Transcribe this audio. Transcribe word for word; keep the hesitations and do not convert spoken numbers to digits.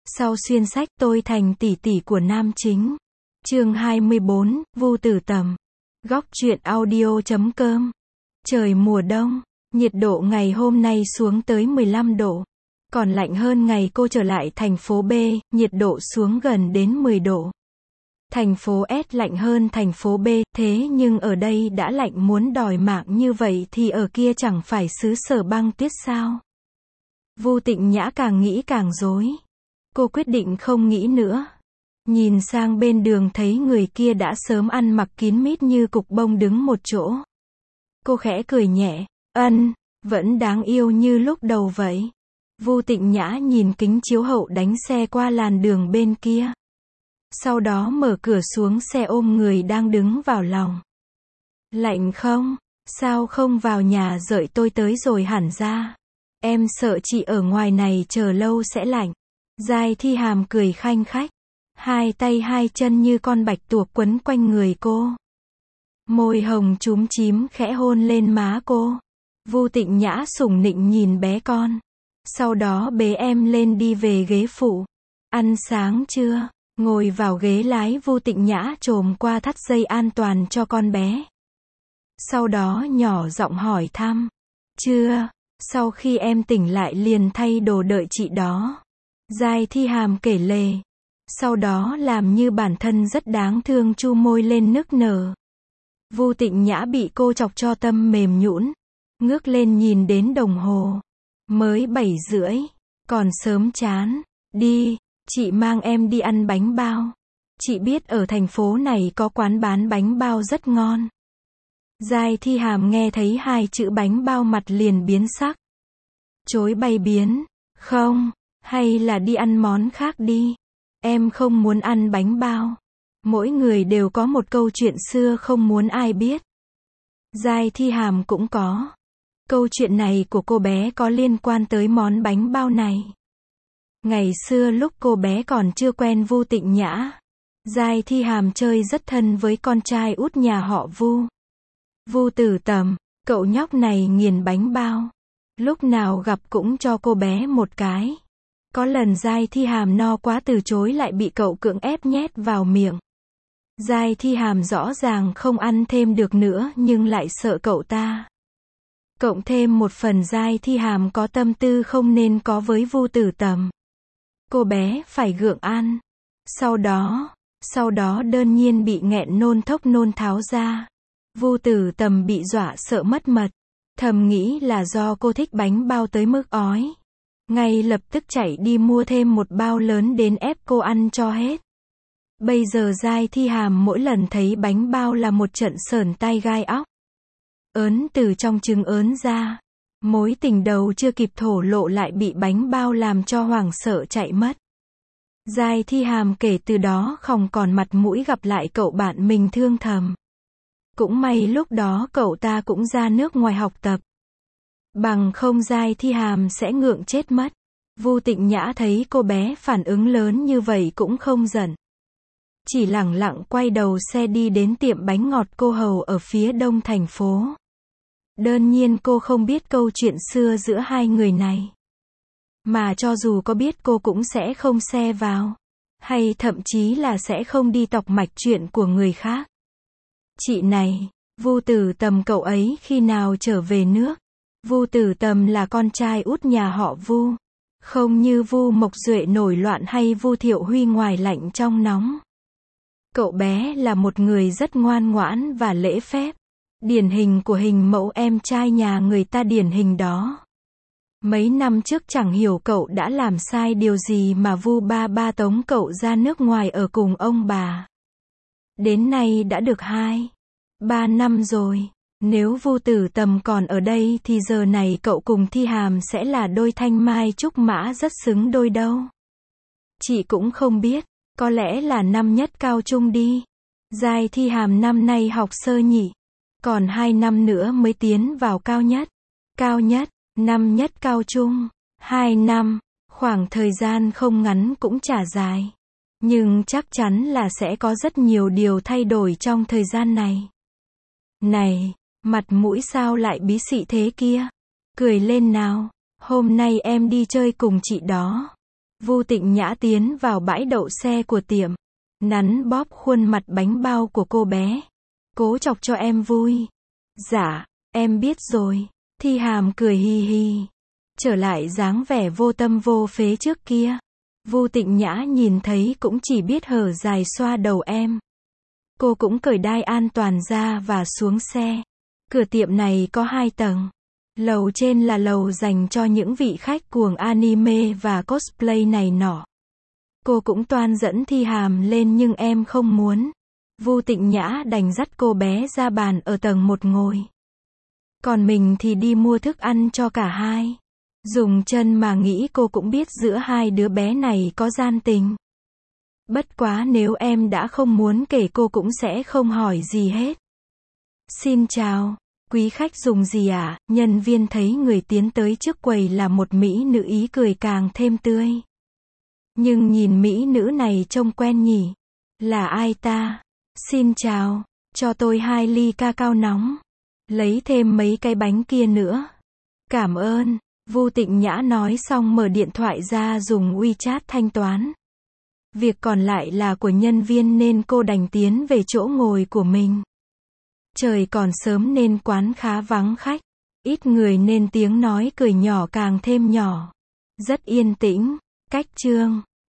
Sau xuyên sách tôi thành tỷ tỷ của nam chính. Chương hai mươi bốn, Vu Tử Tầm. Góc truyện audio chấm com. Trời mùa đông, nhiệt độ ngày hôm nay xuống tới mười lăm độ. Còn lạnh hơn ngày cô trở lại thành phố B, nhiệt độ xuống gần đến mười độ. Thành phố S lạnh hơn thành phố B, thế nhưng ở đây đã lạnh muốn đòi mạng như vậy thì ở kia chẳng phải xứ sở băng tuyết sao? Vu Tịnh Nhã càng nghĩ càng rối. Cô quyết định không nghĩ nữa. Nhìn sang bên đường thấy người kia đã sớm ăn mặc kín mít như cục bông đứng một chỗ. Cô khẽ cười nhẹ, ân, vẫn đáng yêu như lúc đầu vậy. Vu Tịnh Nhã nhìn kính chiếu hậu đánh xe qua làn đường bên kia. Sau đó mở cửa xuống xe ôm người đang đứng vào lòng. Lạnh không? Sao không vào nhà đợi tôi tới rồi hẳn ra? Em sợ chị ở ngoài này chờ lâu sẽ lạnh. Giai Thi Hàm cười khanh khách. Hai tay hai chân như con bạch tuộc quấn quanh người cô. Môi hồng chúm chím khẽ hôn lên má cô. Vu Tịnh Nhã sủng nịnh nhìn bé con. Sau đó bế em lên đi về ghế phụ. Ăn sáng chưa? Ngồi vào ghế lái, Vu Tịnh Nhã chồm qua thắt dây an toàn cho con bé. Sau đó nhỏ giọng hỏi thăm. Chưa, sau khi em tỉnh lại liền thay đồ đợi chị đó. Giai Thi Hàm kể lể. Sau đó làm như bản thân rất đáng thương chu môi lên nức nở. Vu Tịnh Nhã bị cô chọc cho tâm mềm nhũn. Ngước lên nhìn đến đồng hồ. Mới bảy rưỡi. Còn sớm chán. Đi, chị mang em đi ăn bánh bao. Chị biết ở thành phố này có quán bán bánh bao rất ngon. Giai Thi Hàm nghe thấy hai chữ bánh bao mặt liền biến sắc. Chối bay biến. Không, hay là đi ăn món khác đi. Em không muốn ăn bánh bao. Mỗi người đều có một câu chuyện xưa không muốn ai biết. Giai Thi Hàm cũng có. Câu chuyện này của cô bé có liên quan tới món bánh bao này. Ngày xưa lúc cô bé còn chưa quen Vu Tịnh Nhã, Giai Thi Hàm chơi rất thân với con trai út nhà họ Vu. Vu Tử Tầm, cậu nhóc này nghiền bánh bao. Lúc nào gặp cũng cho cô bé một cái. Có lần Giai Thi Hàm no quá từ chối lại bị cậu cưỡng ép nhét vào miệng. Giai Thi Hàm rõ ràng không ăn thêm được nữa nhưng lại sợ cậu ta. Cộng thêm một phần Giai Thi Hàm có tâm tư không nên có với Vu Tử Tầm. Cô bé phải gượng ăn. Sau đó, sau đó đơn nhiên bị nghẹn nôn thốc nôn tháo ra. Vu Tử Tầm bị dọa sợ mất mật. Thầm nghĩ là do cô thích bánh bao tới mức ói. Ngay lập tức chạy đi mua thêm một bao lớn đến ép cô ăn cho hết. Bây giờ Giai Thi Hàm mỗi lần thấy bánh bao là một trận sởn tai gai óc. Ớn từ trong trứng ớn ra. Mối tình đầu chưa kịp thổ lộ lại bị bánh bao làm cho hoảng sợ chạy mất. Giai Thi Hàm kể từ đó không còn mặt mũi gặp lại cậu bạn mình thương thầm. Cũng may lúc đó cậu ta cũng ra nước ngoài học tập. Bằng không Giai Thi Hàm sẽ ngượng chết mất. Vu Tịnh Nhã thấy cô bé phản ứng lớn như vậy cũng không giận. Chỉ lẳng lặng quay đầu xe đi đến tiệm bánh ngọt cô hầu ở phía đông thành phố. Đơn nhiên cô không biết câu chuyện xưa giữa hai người này. Mà cho dù có biết cô cũng sẽ không xe vào. Hay thậm chí là sẽ không đi tọc mạch chuyện của người khác. Chị này, Vu Tử Tầm cậu ấy khi nào trở về nước? Vu Tử Tầm là con trai út nhà họ Vu. Không như Vu Mộc Duệ nổi loạn hay Vu Thiệu Huy ngoài lạnh trong nóng. Cậu bé là một người rất ngoan ngoãn và lễ phép. Điển hình của hình mẫu em trai nhà người ta điển hình đó. Mấy năm trước chẳng hiểu cậu đã làm sai điều gì mà Vu ba ba tống cậu ra nước ngoài ở cùng ông bà. Đến nay đã được hai, ba năm rồi. Nếu Vu Tử Tầm còn ở đây thì giờ này cậu cùng Thi Hàm sẽ là đôi thanh mai trúc mã rất xứng đôi đâu. Chị cũng không biết, có lẽ là năm nhất cao trung đi. Giai Thi Hàm năm nay học sơ nhị. Còn hai năm nữa mới tiến vào cao nhất. Cao nhất, năm nhất cao trung. Hai năm, khoảng thời gian không ngắn cũng chả dài. Nhưng chắc chắn là sẽ có rất nhiều điều thay đổi trong thời gian này. Này, mặt mũi sao lại bí xị thế kia? Cười lên nào, hôm nay em đi chơi cùng chị đó. Vu Tịnh Nhã tiến vào bãi đậu xe của tiệm, nắn bóp khuôn mặt bánh bao của cô bé. Cố chọc cho em vui. Dạ, em biết rồi. Thi Hàm cười hi hi. Trở lại dáng vẻ vô tâm vô phế trước kia. Vu Tịnh Nhã nhìn thấy cũng chỉ biết hở dài xoa đầu em. Cô cũng cởi đai an toàn ra và xuống xe. Cửa tiệm này có hai tầng. Lầu trên là lầu dành cho những vị khách cuồng anime và cosplay này nọ. Cô cũng toan dẫn Thi Hàm lên nhưng em không muốn. Vu Tịnh Nhã đành dắt cô bé ra bàn ở tầng một ngồi. Còn mình thì đi mua thức ăn cho cả hai. Dùng chân mà nghĩ cô cũng biết giữa hai đứa bé này có gian tình. Bất quá nếu em đã không muốn kể cô cũng sẽ không hỏi gì hết. Xin chào, quý khách dùng gì ạ? À? Nhân viên thấy người tiến tới trước quầy là một mỹ nữ, ý cười càng thêm tươi. Nhưng nhìn mỹ nữ này trông quen nhỉ? Là ai ta? Xin chào, cho tôi hai ly ca cao nóng. Lấy thêm mấy cái bánh kia nữa. Cảm ơn. Vu Tịnh Nhã nói xong mở điện thoại ra dùng WeChat thanh toán. Việc còn lại là của nhân viên nên cô đành tiến về chỗ ngồi của mình. Trời còn sớm nên quán khá vắng khách. Ít người nên tiếng nói cười nhỏ càng thêm nhỏ. Rất yên tĩnh. Cách chương